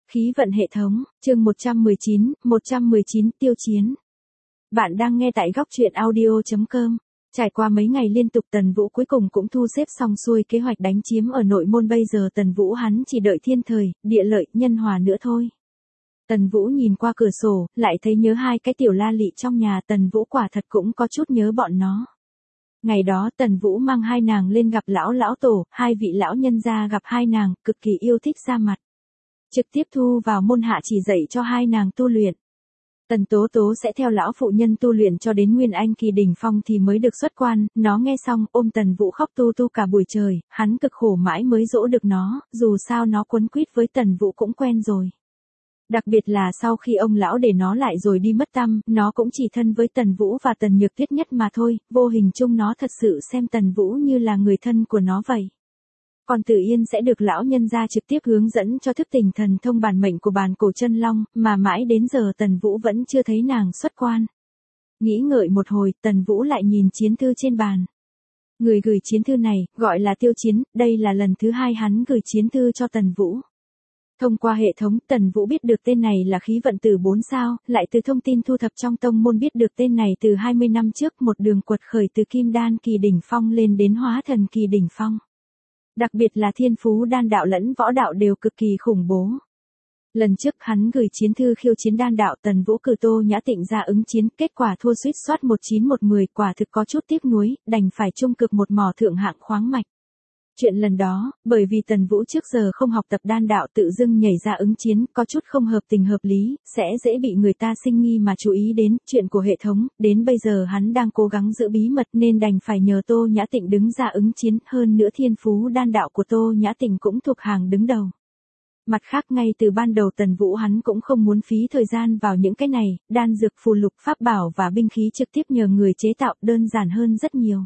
Khí vận hệ thống, chương 119 tiêu chiến. Bạn đang nghe tại góc truyện audio.com. Trải qua mấy ngày liên tục Tần Vũ cuối cùng cũng thu xếp xong xuôi kế hoạch đánh chiếm ở nội môn, bây giờ Tần Vũ hắn chỉ đợi thiên thời, địa lợi, nhân hòa nữa thôi. Tần Vũ nhìn qua cửa sổ, lại thấy nhớ hai cái tiểu la lị trong nhà, Tần Vũ quả thật cũng có chút nhớ bọn nó. Ngày đó Tần Vũ mang hai nàng lên gặp lão tổ, hai vị lão nhân gia gặp hai nàng, cực kỳ yêu thích ra mặt. Trực tiếp thu vào môn hạ chỉ dạy cho hai nàng tu luyện. Tần Tố Tố sẽ theo lão phụ nhân tu luyện cho đến Nguyên Anh kỳ đỉnh phong thì mới được xuất quan, nó nghe xong ôm Tần Vũ khóc tu cả buổi trời, hắn cực khổ mãi mới dỗ được nó, dù sao nó quấn quýt với Tần Vũ cũng quen rồi. Đặc biệt là sau khi ông lão để nó lại rồi đi mất tăm, nó cũng chỉ thân với Tần Vũ và Tần Nhược Tuyết nhất mà thôi, vô hình chung nó thật sự xem Tần Vũ như là người thân của nó vậy. Còn Tử Yên sẽ được lão nhân gia trực tiếp hướng dẫn cho thức tỉnh thần thông bản mệnh của bàn cổ chân long, mà mãi đến giờ Tần Vũ vẫn chưa thấy nàng xuất quan. Nghĩ ngợi một hồi, Tần Vũ lại nhìn chiến thư trên bàn. Người gửi chiến thư này, gọi là Tiêu Chiến, đây là lần thứ hai hắn gửi chiến thư cho Tần Vũ. Thông qua hệ thống, Tần Vũ biết được tên này là khí vận tử 4 sao, lại từ thông tin thu thập trong tông môn biết được tên này từ 20 năm trước, một đường quật khởi từ kim đan kỳ đỉnh phong lên đến hóa thần kỳ đỉnh phong. Đặc biệt là thiên phú đan đạo lẫn võ đạo đều cực kỳ khủng bố. Lần trước hắn gửi chiến thư khiêu chiến đan đạo, Tần Vũ cử Tô Nhã Tịnh ra ứng chiến, kết quả thua suýt soát 19-10, quả thực có chút tiếc nuối, đành phải trung cực một mỏ thượng hạng khoáng mạch. Chuyện lần đó, bởi vì Tần Vũ trước giờ không học tập đan đạo tự dưng nhảy ra ứng chiến, có chút không hợp tình hợp lý, sẽ dễ bị người ta sinh nghi mà chú ý đến, chuyện của hệ thống, đến bây giờ hắn đang cố gắng giữ bí mật nên đành phải nhờ Tô Nhã Tịnh đứng ra ứng chiến, hơn nữa thiên phú đan đạo của Tô Nhã Tịnh cũng thuộc hàng đứng đầu. Mặt khác ngay từ ban đầu Tần Vũ hắn cũng không muốn phí thời gian vào những cái này, đan dược phù lục pháp bảo và binh khí trực tiếp nhờ người chế tạo đơn giản hơn rất nhiều.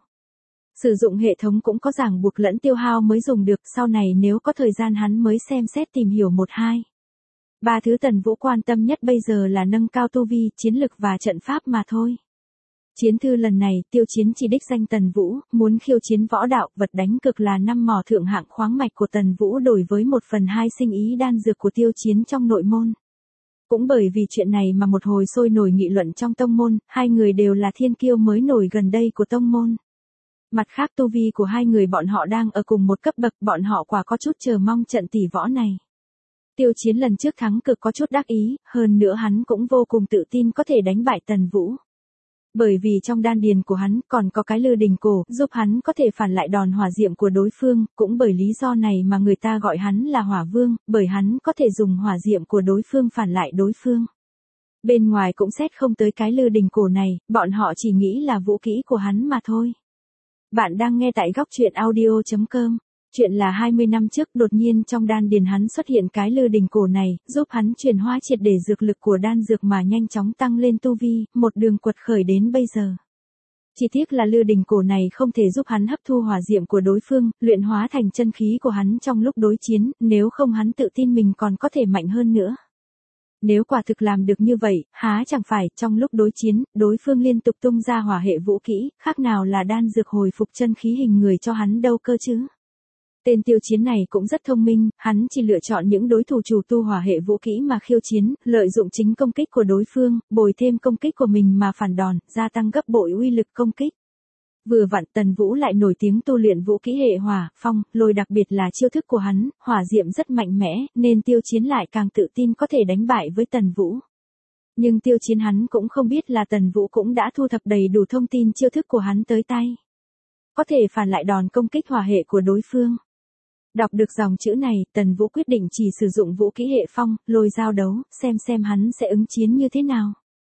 Sử dụng hệ thống cũng có ràng buộc lẫn tiêu hao mới dùng được, sau này nếu có thời gian hắn mới xem xét tìm hiểu 1-2. 3 thứ Tần Vũ quan tâm nhất bây giờ là nâng cao tu vi, chiến lực và trận pháp mà thôi. Chiến thư lần này, Tiêu Chiến chỉ đích danh Tần Vũ, muốn khiêu chiến võ đạo, vật đánh cực là 5 mỏ thượng hạng khoáng mạch của Tần Vũ đổi với 1/2 sinh ý đan dược của Tiêu Chiến trong nội môn. Cũng bởi vì chuyện này mà một hồi sôi nổi nghị luận trong tông môn, hai người đều là thiên kiêu mới nổi gần đây của tông môn. Mặt khác tu vi của hai người bọn họ đang ở cùng một cấp bậc, bọn họ quả có chút chờ mong trận tỷ võ này. Tiêu Chiến lần trước thắng cực có chút đắc ý, hơn nữa hắn cũng vô cùng tự tin có thể đánh bại Tần Vũ. Bởi vì trong đan điền của hắn còn có cái lư đình cổ, giúp hắn có thể phản lại đòn hỏa diệm của đối phương, cũng bởi lý do này mà người ta gọi hắn là Hỏa Vương, bởi hắn có thể dùng hỏa diệm của đối phương phản lại đối phương. Bên ngoài cũng xét không tới cái lư đình cổ này, bọn họ chỉ nghĩ là vũ kỹ của hắn mà thôi. Bạn đang nghe tại góc truyện audio.com. Chuyện là 20 năm trước đột nhiên trong đan điền hắn xuất hiện cái lư đình cổ này, giúp hắn chuyển hóa triệt để dược lực của đan dược mà nhanh chóng tăng lên tu vi, một đường quật khởi đến bây giờ. Chỉ tiếc là lư đình cổ này không thể giúp hắn hấp thu hỏa diệm của đối phương, luyện hóa thành chân khí của hắn trong lúc đối chiến, nếu không hắn tự tin mình còn có thể mạnh hơn nữa. Nếu quả thực làm được như vậy, há chẳng phải trong lúc đối chiến, đối phương liên tục tung ra hỏa hệ vũ kỹ, khác nào là đan dược hồi phục chân khí hình người cho hắn đâu cơ chứ. Tên Tiêu Chiến này cũng rất thông minh, hắn chỉ lựa chọn những đối thủ chủ tu hỏa hệ vũ kỹ mà khiêu chiến, lợi dụng chính công kích của đối phương, bồi thêm công kích của mình mà phản đòn, gia tăng gấp bội uy lực công kích. Vừa vặn Tần Vũ lại nổi tiếng tu luyện vũ kỹ hệ hỏa, phong, lôi, đặc biệt là chiêu thức của hắn, hỏa diệm rất mạnh mẽ, nên Tiêu Chiến lại càng tự tin có thể đánh bại với Tần Vũ. Nhưng Tiêu Chiến hắn cũng không biết là Tần Vũ cũng đã thu thập đầy đủ thông tin chiêu thức của hắn tới tay. Có thể phản lại đòn công kích hỏa hệ của đối phương. Đọc được dòng chữ này, Tần Vũ quyết định chỉ sử dụng vũ kỹ hệ phong, lôi giao đấu, xem hắn sẽ ứng chiến như thế nào.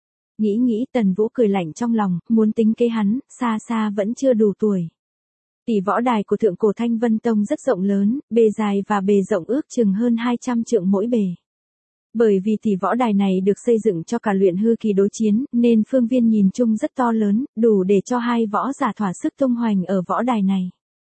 Nghĩ Tần Vũ cười lạnh trong lòng, muốn tính kế hắn, xa vẫn chưa đủ tuổi. Tỷ võ đài của thượng cổ Thanh Vân Tông rất rộng lớn, bề dài và bề rộng ước chừng hơn 200 trượng mỗi bề. Bởi vì tỷ võ đài này được xây dựng cho cả luyện hư kỳ đối chiến, nên phương viên nhìn chung rất to lớn, đủ để cho hai võ giả thỏa sức tung hoành ở võ đài này.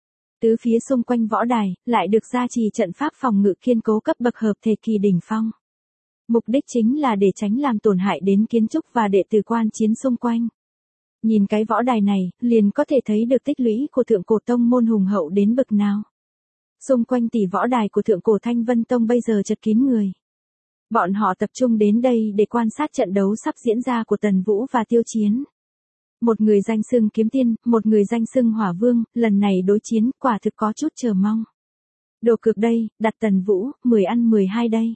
Tứ phía xung quanh võ đài, lại được gia trì trận pháp phòng ngự kiên cố cấp bậc hợp thể kỳ đỉnh phong. Mục đích chính là để tránh làm tổn hại đến kiến trúc và đệ tử quan chiến xung quanh. Nhìn cái võ đài này, liền có thể thấy được tích lũy của thượng cổ tông môn hùng hậu đến bậc nào. Xung quanh tỷ võ đài của thượng cổ Thanh Vân Tông bây giờ chật kín người. Bọn họ tập trung đến đây để quan sát trận đấu sắp diễn ra của Tần Vũ và Tiêu Chiến. Một người danh xưng kiếm tiên, một người danh xưng hỏa vương, lần này đối chiến quả thực có chút chờ mong. Đồ cược đây, đặt Tần Vũ, 10 ăn 12 đây.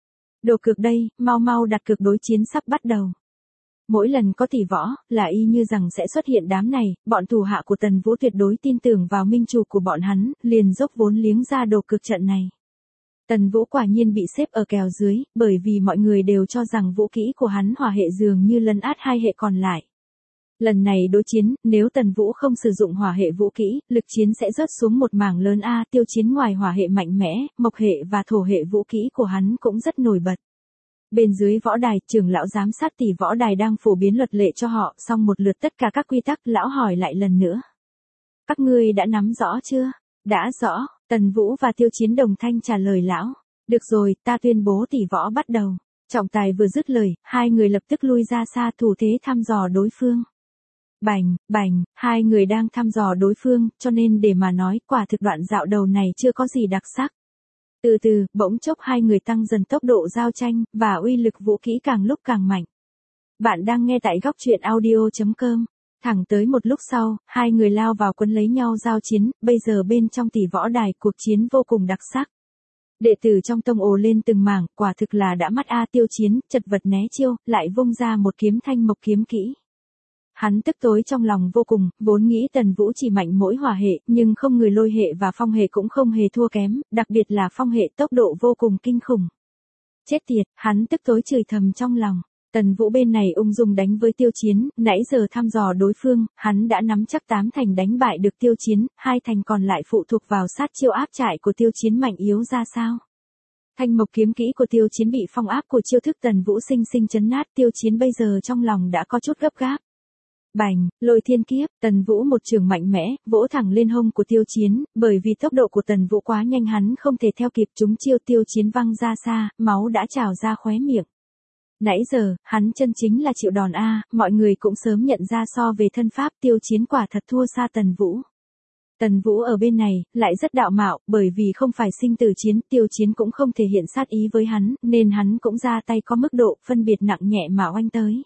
Đồ cược đây, mau mau đặt cược đối chiến sắp bắt đầu. Mỗi lần có tỷ võ, là y như rằng sẽ xuất hiện đám này, bọn thủ hạ của Tần Vũ tuyệt đối tin tưởng vào minh chủ của bọn hắn, liền dốc vốn liếng ra đồ cược trận này. Tần Vũ quả nhiên bị xếp ở kèo dưới, bởi vì mọi người đều cho rằng vũ kỹ của hắn hỏa hệ dường như lấn át hai hệ còn lại. Lần này đối chiến, nếu Tần Vũ không sử dụng hỏa hệ vũ kỹ, lực chiến sẽ rớt xuống một mảng lớn A. Tiêu Chiến ngoài hỏa hệ mạnh mẽ, mộc hệ và thổ hệ vũ kỹ của hắn cũng rất nổi bật. Bên dưới võ đài, trưởng lão giám sát tỷ võ đài đang phổ biến luật lệ cho họ, xong một lượt tất cả các quy tắc, lão hỏi lại lần nữa. Các ngươi đã nắm rõ chưa? Đã rõ, Tần Vũ và Tiêu Chiến đồng thanh trả lời lão. Được rồi, ta tuyên bố tỷ võ bắt đầu. Trọng tài vừa dứt lời, hai người lập tức lui ra xa thủ thế thăm dò đối phương. Bành, bành, hai người đang thăm dò đối phương, cho nên để mà nói, quả thực đoạn dạo đầu này chưa có gì đặc sắc. Từ từ, bỗng chốc hai người tăng dần tốc độ giao tranh, và uy lực vũ khí càng lúc càng mạnh. Bạn đang nghe tại góc truyện audio.com. Thẳng tới một lúc sau, hai người lao vào quấn lấy nhau giao chiến, bây giờ bên trong tỷ võ đài cuộc chiến vô cùng đặc sắc. Đệ tử trong tông ồ lên từng mảng, quả thực là đã mắt A. Tiêu Chiến, chật vật né chiêu, lại vung ra một kiếm thanh mộc kiếm kỹ. Hắn tức tối trong lòng vô cùng, vốn nghĩ Tần Vũ chỉ mạnh mỗi hỏa hệ, nhưng không người lôi hệ và phong hệ cũng không hề thua kém, đặc biệt là phong hệ tốc độ vô cùng kinh khủng. Chết tiệt, hắn tức tối chửi thầm trong lòng. Tần Vũ bên này ung dung đánh với Tiêu Chiến, nãy giờ thăm dò đối phương, hắn đã nắm chắc 8 thành đánh bại được Tiêu Chiến, 2 thành còn lại phụ thuộc vào sát chiêu áp trại của Tiêu Chiến mạnh yếu ra sao. Thanh mộc kiếm kỹ của Tiêu Chiến bị phong áp của chiêu thức Tần Vũ sinh sinh chấn nát, Tiêu Chiến bây giờ trong lòng đã có chút gấp gáp. Bành, lôi thiên kiếp, Tần Vũ một trường mạnh mẽ, vỗ thẳng lên hông của Tiêu Chiến, bởi vì tốc độ của Tần Vũ quá nhanh hắn không thể theo kịp, trúng chiêu Tiêu Chiến văng ra xa, máu đã trào ra khóe miệng. Nãy giờ, hắn chân chính là chịu đòn A, mọi người cũng sớm nhận ra so về thân pháp Tiêu Chiến quả thật thua xa Tần Vũ. Tần Vũ ở bên này, lại rất đạo mạo, bởi vì không phải sinh tử chiến, Tiêu Chiến cũng không thể hiện sát ý với hắn, nên hắn cũng ra tay có mức độ, phân biệt nặng nhẹ mà oanh tới.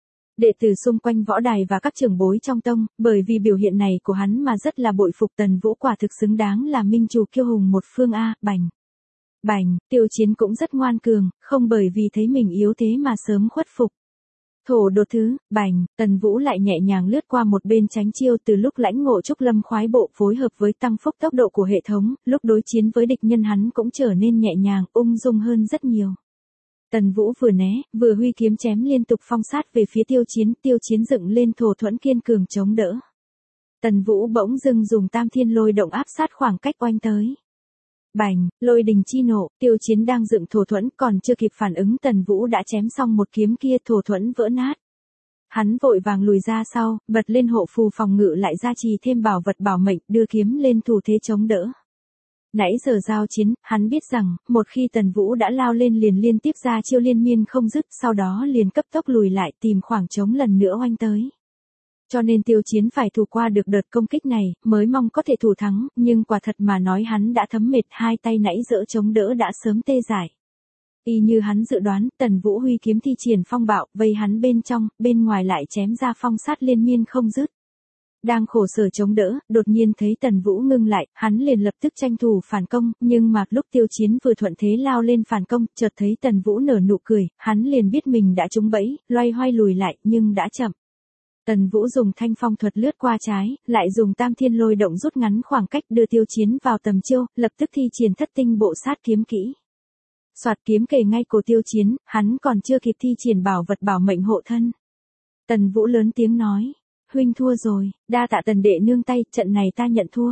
Đệ tử xung quanh võ đài và các trưởng bối trong tông, bởi vì biểu hiện này của hắn mà rất là bội phục Tần Vũ, quả thực xứng đáng là minh chủ kiêu hùng một phương A. Bành. Bành, Tiêu Chiến cũng rất ngoan cường, không bởi vì thấy mình yếu thế mà sớm khuất phục. Thổ đột thứ, bành, Tần Vũ lại nhẹ nhàng lướt qua một bên tránh chiêu, từ lúc lãnh ngộ trúc lâm khoái bộ phối hợp với tăng phúc tốc độ của hệ thống, lúc đối chiến với địch nhân hắn cũng trở nên nhẹ nhàng, ung dung hơn rất nhiều. Tần Vũ vừa né, vừa huy kiếm chém liên tục phong sát về phía Tiêu Chiến dựng lên thổ thuẫn kiên cường chống đỡ. Tần Vũ bỗng dưng dùng tam thiên lôi động áp sát khoảng cách oanh tới. Bành, lôi đình chi nộ, Tiêu Chiến đang dựng thổ thuẫn, còn chưa kịp phản ứng Tần Vũ đã chém xong một kiếm kia, thổ thuẫn vỡ nát. Hắn vội vàng lùi ra sau, bật lên hộ phù phòng ngự, lại gia trì thêm bảo vật bảo mệnh, đưa kiếm lên thủ thế chống đỡ. Nãy giờ giao chiến, hắn biết rằng, một khi Tần Vũ đã lao lên liền liên tiếp ra chiêu liên miên không dứt, sau đó liền cấp tốc lùi lại tìm khoảng trống lần nữa oanh tới. Cho nên Tiêu Chiến phải thủ qua được đợt công kích này, mới mong có thể thủ thắng, nhưng quả thật mà nói hắn đã thấm mệt, hai tay nãy dỡ chống đỡ đã sớm tê dại. Y như hắn dự đoán, Tần Vũ huy kiếm thi triển phong bạo, vây hắn bên trong, bên ngoài lại chém ra phong sát liên miên không dứt. Đang khổ sở chống đỡ, đột nhiên thấy Tần Vũ ngưng lại, hắn liền lập tức tranh thủ phản công, nhưng mà lúc Tiêu Chiến vừa thuận thế lao lên phản công, chợt thấy Tần Vũ nở nụ cười, hắn liền biết mình đã trúng bẫy, loay hoay lùi lại, nhưng đã chậm. Tần Vũ dùng thanh phong thuật lướt qua trái, lại dùng tam thiên lôi động rút ngắn khoảng cách đưa Tiêu Chiến vào tầm chiêu, lập tức thi triển thất tinh bộ sát kiếm kỹ. Soạt kiếm kề ngay cổ Tiêu Chiến, hắn còn chưa kịp thi triển bảo vật bảo mệnh hộ thân. Tần Vũ lớn tiếng nói. Huynh thua rồi, đa tạ Tần đệ nương tay, trận này ta nhận thua.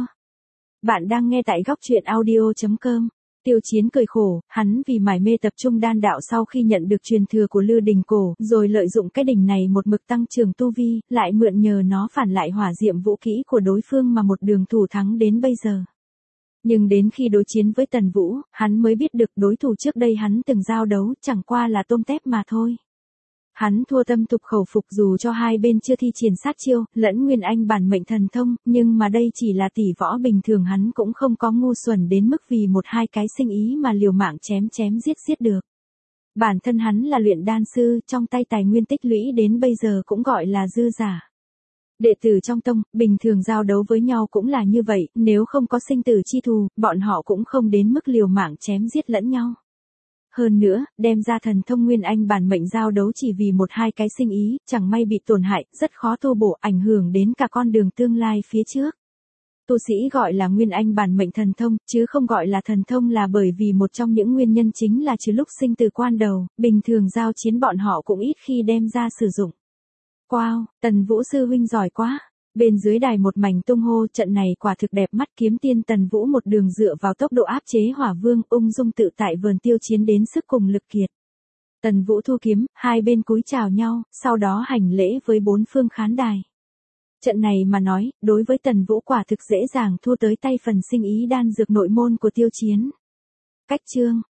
Bạn đang nghe tại góc truyện audio.com. Tiêu Chiến cười khổ, hắn vì mải mê tập trung đan đạo sau khi nhận được truyền thừa của Lư Đình Cổ, rồi lợi dụng cái đỉnh này một mực tăng trưởng tu vi, lại mượn nhờ nó phản lại hỏa diệm vũ kỹ của đối phương mà một đường thủ thắng đến bây giờ. Nhưng đến khi đối chiến với Tần Vũ, hắn mới biết được đối thủ trước đây hắn từng giao đấu chẳng qua là tôm tép mà thôi. Hắn thua tâm tục khẩu phục dù cho hai bên chưa thi triển sát chiêu, lẫn Nguyên Anh bản mệnh thần thông, nhưng mà đây chỉ là tỷ võ bình thường, hắn cũng không có ngu xuẩn đến mức vì một hai cái sinh ý mà liều mạng chém giết được. Bản thân hắn là luyện đan sư, trong tay tài nguyên tích lũy đến bây giờ cũng gọi là dư giả. Đệ tử trong tông, bình thường giao đấu với nhau cũng là như vậy, nếu không có sinh tử chi thù, bọn họ cũng không đến mức liều mạng chém giết lẫn nhau. Hơn nữa, đem ra thần thông Nguyên Anh bản mệnh giao đấu chỉ vì một hai cái sinh ý, chẳng may bị tổn hại, rất khó tu bổ, ảnh hưởng đến cả con đường tương lai phía trước. Tu sĩ gọi là Nguyên Anh bản mệnh thần thông, chứ không gọi là thần thông là bởi vì một trong những nguyên nhân chính là trừ lúc sinh từ quan đầu, bình thường giao chiến bọn họ cũng ít khi đem ra sử dụng. Wow, Tần Vũ sư huynh giỏi quá. Bên dưới đài một mảnh tung hô, trận này quả thực đẹp mắt, kiếm tiên Tần Vũ một đường dựa vào tốc độ áp chế hỏa vương, ung dung tự tại vườn tiêu chiến đến sức cùng lực kiệt. Tần Vũ thu kiếm, hai bên cúi chào nhau, sau đó hành lễ với bốn phương khán đài. Trận này mà nói, đối với Tần Vũ quả thực dễ dàng thua tới tay phần sinh ý đan dược nội môn của tiêu chiến. Cách chương